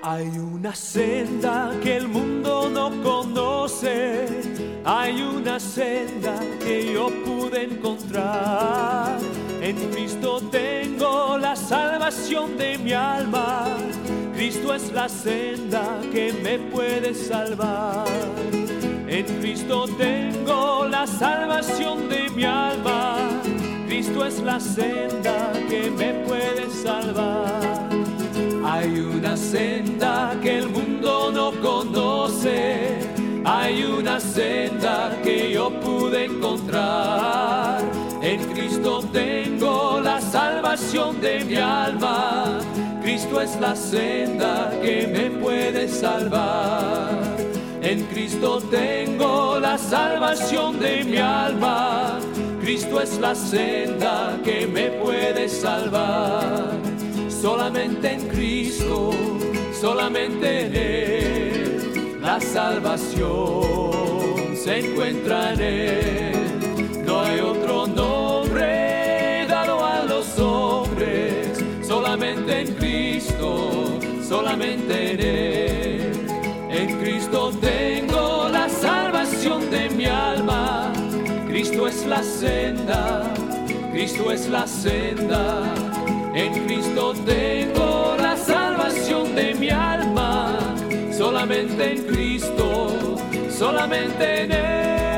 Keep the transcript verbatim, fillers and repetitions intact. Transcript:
Hay una senda que el mundo no conoce, hay una senda que yo pude encontrar. En Cristo tengo la salvación de mi alma, Cristo es la senda que me puede salvar. En Cristo tengo la salvación de mi alma, Cristo es la senda que me puede salvar. Hay una senda que el mundo no conoce, hay una senda que yo pude encontrar. En Cristo tengo la salvación de mi alma, Cristo es la senda que me puede salvar. En Cristo tengo la salvación de mi alma, Cristo es la senda que me puede salvar. Solamente en Cristo, solamente en Él, la salvación se encuentra en Él. No hay otro nombre dado a los hombres, solamente en Cristo, solamente en Él. En Cristo tengo la salvación de mi alma, Cristo es la senda, Cristo es la senda. En Cristo tengo la salvación de mi alma, solamente en Cristo, solamente en Él.